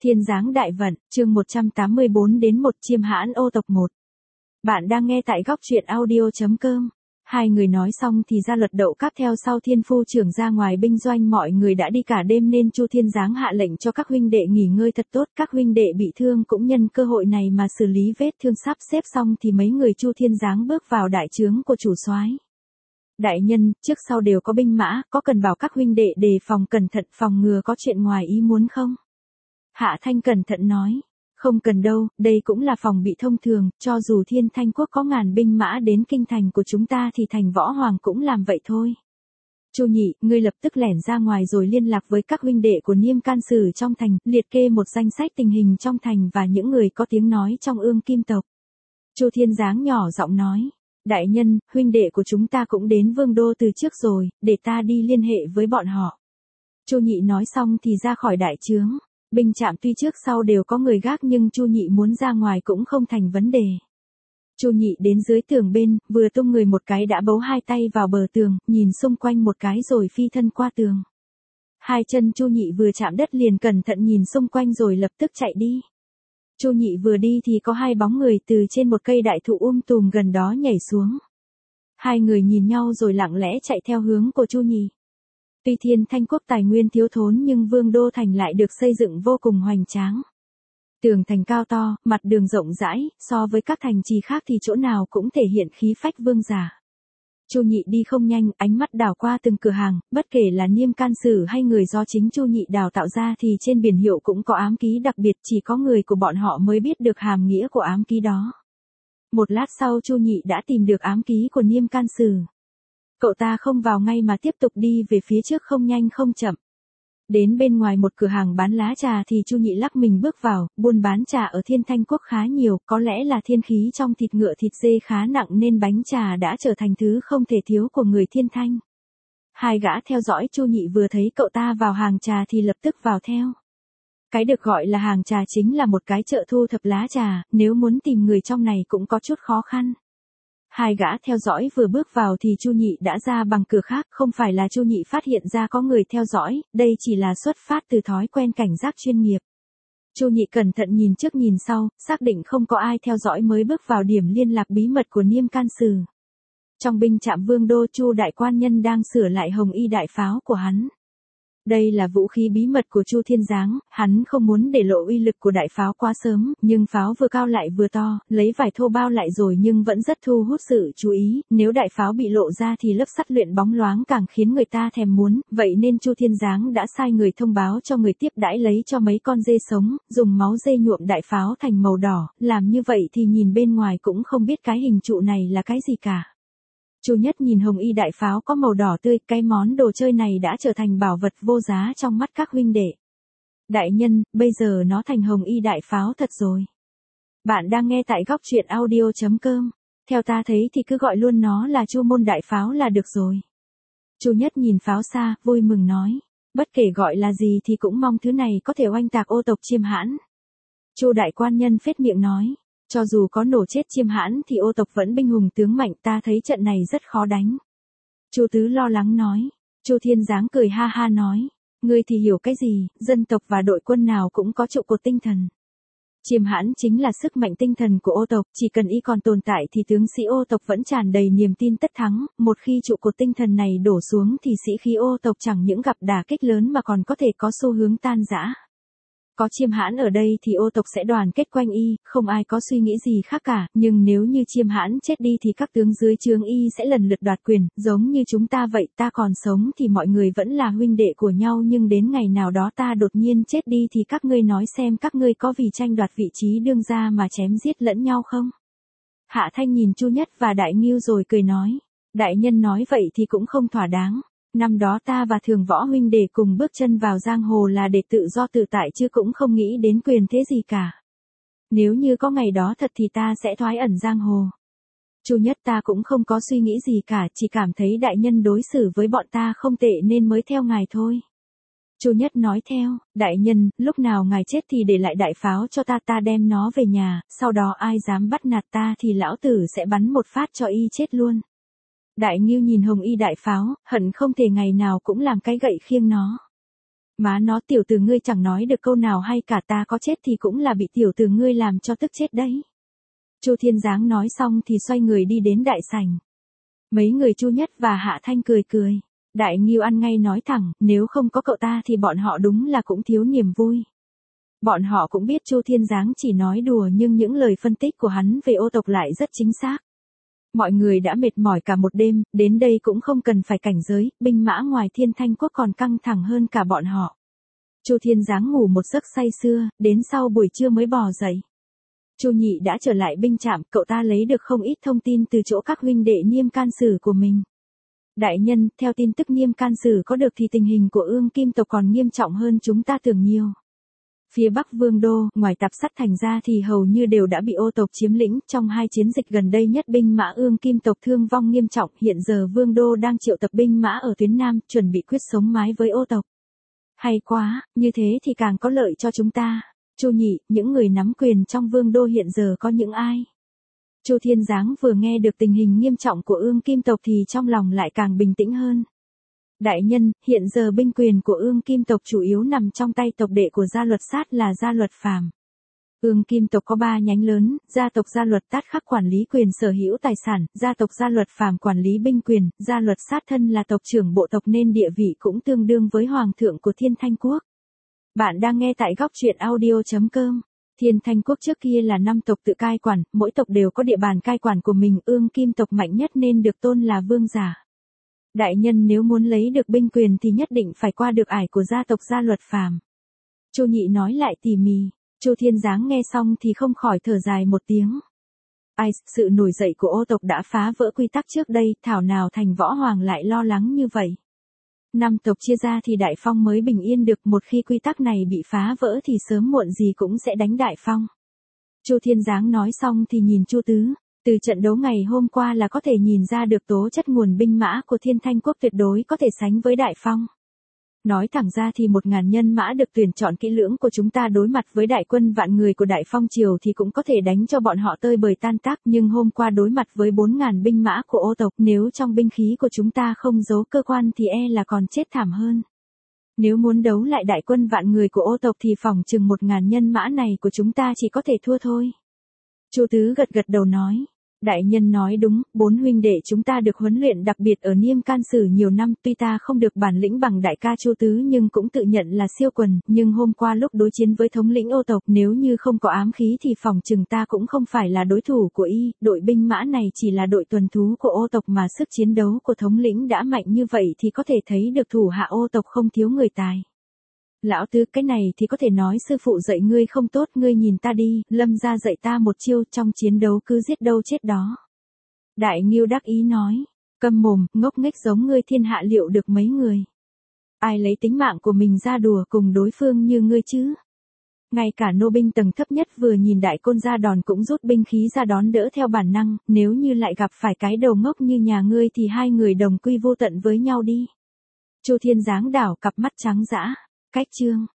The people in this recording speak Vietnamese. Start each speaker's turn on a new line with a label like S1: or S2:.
S1: Thiên Giáng Đại Vận, chương 184 đến 1 Chiêm Hãn Ô Tộc 1. Bạn đang nghe tại góc truyện audio.com. Hai người nói xong thì ra luật đậu cáp theo sau Thiên Phu trưởng ra ngoài binh doanh, mọi người đã đi cả đêm nên Chu Thiên Giáng hạ lệnh cho các huynh đệ nghỉ ngơi thật tốt, các huynh đệ bị thương cũng nhân cơ hội này mà xử lý vết thương. Sắp xếp xong thì mấy người Chu Thiên Giáng bước vào đại trướng của chủ soái. Đại nhân, trước sau đều có binh mã, có cần bảo các huynh đệ đề phòng cẩn thận, phòng ngừa có chuyện ngoài ý muốn không? Hạ Thanh cẩn thận nói, không cần đâu, đây cũng là phòng bị thông thường, cho dù Thiên Thanh quốc có ngàn binh mã đến kinh thành của chúng ta thì thành Võ Hoàng cũng làm vậy thôi. Chu Nhị, ngươi lập tức lẻn ra ngoài rồi liên lạc với các huynh đệ của Niêm Can Sử trong thành, liệt kê một danh sách tình hình trong thành và những người có tiếng nói trong Ương Kim tộc. Chu Thiên Giáng nhỏ giọng nói, đại nhân, huynh đệ của chúng ta cũng đến Vương đô từ trước rồi, để ta đi liên hệ với bọn họ. Chu Nhị nói xong thì ra khỏi đại trướng. Binh trạm tuy trước sau đều có người gác nhưng Chu Nhị muốn ra ngoài cũng không thành vấn đề. Chu Nhị đến dưới tường bên, vừa tung người một cái đã bấu hai tay vào bờ tường, nhìn xung quanh một cái rồi phi thân qua tường. Hai chân Chu Nhị vừa chạm đất liền cẩn thận nhìn xung quanh rồi lập tức chạy đi. Chu Nhị vừa đi thì có hai bóng người từ trên một cây đại thụ tùm gần đó nhảy xuống. Hai người nhìn nhau rồi lặng lẽ chạy theo hướng của Chu Nhị. Tuy Thiên Thanh quốc tài nguyên thiếu thốn nhưng Vương đô thành lại được xây dựng vô cùng hoành tráng. Tường thành cao to, mặt đường rộng rãi, so với các thành trì khác thì chỗ nào cũng thể hiện khí phách vương giả. Chu Nhị đi không nhanh, ánh mắt đảo qua từng cửa hàng, bất kể là Niêm Can Sử hay người do chính Chu Nhị đào tạo ra thì trên biển hiệu cũng có ám ký đặc biệt, chỉ có người của bọn họ mới biết được hàm nghĩa của ám ký đó. Một lát sau Chu Nhị đã tìm được ám ký của Niêm Can Sử. Cậu ta không vào ngay mà tiếp tục đi về phía trước không nhanh không chậm. Đến bên ngoài một cửa hàng bán lá trà thì Chu Nhị lắc mình bước vào, buôn bán trà ở Thiên Thanh quốc khá nhiều, có lẽ là thiên khí trong thịt ngựa thịt dê khá nặng nên bánh trà đã trở thành thứ không thể thiếu của người Thiên Thanh. Hai gã theo dõi Chu Nhị vừa thấy cậu ta vào hàng trà thì lập tức vào theo. Cái được gọi là hàng trà chính là một cái chợ thu thập lá trà, nếu muốn tìm người trong này cũng có chút khó khăn. Hai gã theo dõi vừa bước vào thì Chu Nhị đã ra bằng cửa khác, không phải là Chu Nhị phát hiện ra có người theo dõi, đây chỉ là xuất phát từ thói quen cảnh giác chuyên nghiệp. Chu Nhị cẩn thận nhìn trước nhìn sau, xác định không có ai theo dõi mới bước vào điểm liên lạc bí mật của Niêm Can Sử. Trong binh trạm Vương đô, Chu đại quan nhân đang sửa lại hồng y đại pháo của hắn. Đây là vũ khí bí mật của Chu Thiên Giáng, hắn không muốn để lộ uy lực của đại pháo quá sớm, nhưng pháo vừa cao lại vừa to, lấy vải thô bao lại rồi nhưng vẫn rất thu hút sự chú ý, nếu đại pháo bị lộ ra thì lớp sắt luyện bóng loáng càng khiến người ta thèm muốn, vậy nên Chu Thiên Giáng đã sai người thông báo cho người tiếp đãi lấy cho mấy con dê sống, dùng máu dê nhuộm đại pháo thành màu đỏ, làm như vậy thì nhìn bên ngoài cũng không biết cái hình trụ này là cái gì cả. Chu Nhất nhìn hồng y đại pháo có màu đỏ tươi, cái món đồ chơi này đã trở thành bảo vật vô giá trong mắt các huynh đệ. Đại nhân, bây giờ nó thành hồng y đại pháo thật rồi. Bạn đang nghe tại góc truyện audio.com. Theo ta thấy thì cứ gọi luôn nó là Chu môn đại pháo là được rồi. Chu Nhất nhìn pháo xa, vui mừng nói. Bất kể gọi là gì thì cũng mong thứ này có thể oanh tạc ô tộc Chiêm Hãn. Chu đại quan nhân phết miệng nói. Cho dù có nổ chết Chiêm Hãn thì ô tộc vẫn binh hùng tướng mạnh, ta thấy trận này rất khó đánh. Chu Tứ lo lắng nói. Chu Thiên Giáng cười ha ha nói. Ngươi thì hiểu cái gì, dân tộc và đội quân nào cũng có trụ cột tinh thần. Chiêm Hãn chính là sức mạnh tinh thần của ô tộc, chỉ cần y còn tồn tại thì tướng sĩ ô tộc vẫn tràn đầy niềm tin tất thắng, một khi trụ cột tinh thần này đổ xuống thì sĩ khí ô tộc chẳng những gặp đả kích lớn mà còn có thể có xu hướng tan rã. Có Chiêm Hãn ở đây thì ô tộc sẽ đoàn kết quanh y, không ai có suy nghĩ gì khác cả, nhưng nếu như Chiêm Hãn chết đi thì các tướng dưới trướng y sẽ lần lượt đoạt quyền, giống như chúng ta vậy, ta còn sống thì mọi người vẫn là huynh đệ của nhau nhưng đến ngày nào đó ta đột nhiên chết đi thì các ngươi nói xem các ngươi có vì tranh đoạt vị trí đương gia mà chém giết lẫn nhau không? Hạ Thanh nhìn Chu Nhất và Đại Ngưu rồi cười nói, đại nhân nói vậy thì cũng không thỏa đáng. Năm đó ta và Thường Võ huynh đệ cùng bước chân vào giang hồ là để tự do tự tại chứ cũng không nghĩ đến quyền thế gì cả. Nếu như có ngày đó thật thì ta sẽ thoái ẩn giang hồ. Chu Nhất ta cũng không có suy nghĩ gì cả, chỉ cảm thấy đại nhân đối xử với bọn ta không tệ nên mới theo ngài thôi. Chu Nhất nói theo, đại nhân, lúc nào ngài chết thì để lại đại pháo cho ta, ta đem nó về nhà, sau đó ai dám bắt nạt ta thì lão tử sẽ bắn một phát cho y chết luôn. Đại Ngưu nhìn hồng y đại pháo, hận không thể ngày nào cũng làm cái gậy khiêng nó. Má nó, tiểu tử ngươi chẳng nói được câu nào hay cả, ta có chết thì cũng là bị tiểu tử ngươi làm cho tức chết đấy. Chu Thiên Giáng nói xong thì xoay người đi đến đại sảnh. Mấy người Chu Nhất và Hạ Thanh cười cười. Đại Ngưu ăn ngay nói thẳng, nếu không có cậu ta thì bọn họ đúng là cũng thiếu niềm vui. Bọn họ cũng biết Chu Thiên Giáng chỉ nói đùa nhưng những lời phân tích của hắn về ô tộc lại rất chính xác. Mọi người đã mệt mỏi cả một đêm, đến đây cũng không cần phải cảnh giới, binh mã ngoài Thiên Thanh Quốc còn căng thẳng hơn cả bọn họ. Chu Thiên Giáng ngủ một giấc say sưa, đến sau buổi trưa mới bò dậy. Chu Nhị đã trở lại binh trạm, cậu ta lấy được không ít thông tin từ chỗ các huynh đệ Niêm Can Sử của mình. Đại nhân, theo tin tức Niêm Can Sử có được thì tình hình của Ương Kim tộc còn nghiêm trọng hơn chúng ta tưởng nhiều. Phía Bắc Vương đô, ngoài Tạp Sắt Thành ra thì hầu như đều đã bị ô tộc chiếm lĩnh, trong hai chiến dịch gần đây nhất binh mã Ương Kim tộc thương vong nghiêm trọng, hiện giờ Vương đô đang triệu tập binh mã ở tuyến Nam, chuẩn bị quyết sống mái với ô tộc. Hay quá, như thế thì càng có lợi cho chúng ta. Chu Nhị, những người nắm quyền trong Vương đô hiện giờ có những ai? Chu Thiên Giáng vừa nghe được tình hình nghiêm trọng của Ương Kim tộc thì trong lòng lại càng bình tĩnh hơn. Đại nhân, hiện giờ binh quyền của Ương Kim tộc chủ yếu nằm trong tay tộc đệ của Gia Luật Sát là Gia Luật Phàm. Ương Kim tộc có 3 nhánh lớn, gia tộc Gia Luật Tát Khắc quản lý quyền sở hữu tài sản, gia tộc Gia Luật Phàm quản lý binh quyền, Gia Luật Sát thân là tộc trưởng bộ tộc nên địa vị cũng tương đương với hoàng thượng của Thiên Thanh Quốc. Bạn đang nghe tại góc truyện audio.com. Thiên Thanh Quốc trước kia là 5 tộc tự cai quản, mỗi tộc đều có địa bàn cai quản của mình, Ương Kim tộc mạnh nhất nên được tôn là vương giả. Đại nhân, nếu muốn lấy được binh quyền thì nhất định phải qua được ải của gia tộc Gia Luật Phàm. Chu Nhị nói lại tỉ mỉ. Chu Thiên Giáng nghe xong thì không khỏi thở dài một tiếng. Ai, sự nổi dậy của ô tộc đã phá vỡ quy tắc trước đây, thảo nào Thành Võ Hoàng lại lo lắng như vậy. 5 tộc chia ra thì Đại Phong mới bình yên được, một khi quy tắc này bị phá vỡ thì sớm muộn gì cũng sẽ đánh Đại Phong. Chu Thiên Giáng nói xong thì nhìn Chu Tứ. Từ trận đấu ngày hôm qua là có thể nhìn ra được tố chất nguồn binh mã của Thiên Thanh Quốc tuyệt đối có thể sánh với Đại Phong. Nói thẳng ra thì 1000 nhân mã được tuyển chọn kỹ lưỡng của chúng ta đối mặt với đại quân vạn người của Đại Phong Triều thì cũng có thể đánh cho bọn họ tơi bời tan tác, nhưng hôm qua đối mặt với 4000 binh mã của ô tộc, nếu trong binh khí của chúng ta không giấu cơ quan thì e là còn chết thảm hơn. Nếu muốn đấu lại đại quân vạn người của ô tộc thì phỏng chừng 1000 nhân mã này của chúng ta chỉ có thể thua thôi. Chu Tứ gật gật đầu nói. Đại nhân nói đúng, 4 huynh đệ chúng ta được huấn luyện đặc biệt ở Niêm Can Sử nhiều năm, tuy ta không được bản lĩnh bằng đại ca Chu Tứ nhưng cũng tự nhận là siêu quần, nhưng hôm qua lúc đối chiến với thống lĩnh ô tộc, nếu như không có ám khí thì phỏng chừng ta cũng không phải là đối thủ của y, đội binh mã này chỉ là đội tuần thú của ô tộc mà sức chiến đấu của thống lĩnh đã mạnh như vậy thì có thể thấy được thủ hạ ô tộc không thiếu người tài. Lão Tứ, cái này thì có thể nói sư phụ dạy ngươi không tốt, ngươi nhìn ta đi, Lâm gia dạy ta một chiêu, trong chiến đấu cứ giết đâu chết đó. Đại Ngưu đắc ý nói, câm mồm, ngốc nghếch giống ngươi thiên hạ liệu được mấy người. Ai lấy tính mạng của mình ra đùa cùng đối phương như ngươi chứ. Ngay cả nô binh tầng thấp nhất vừa nhìn đại côn ra đòn cũng rút binh khí ra đón đỡ theo bản năng, nếu như lại gặp phải cái đầu ngốc như nhà ngươi thì hai người đồng quy vô tận với nhau đi. Chu Thiên Giáng đảo cặp mắt trắng dã. Cách chương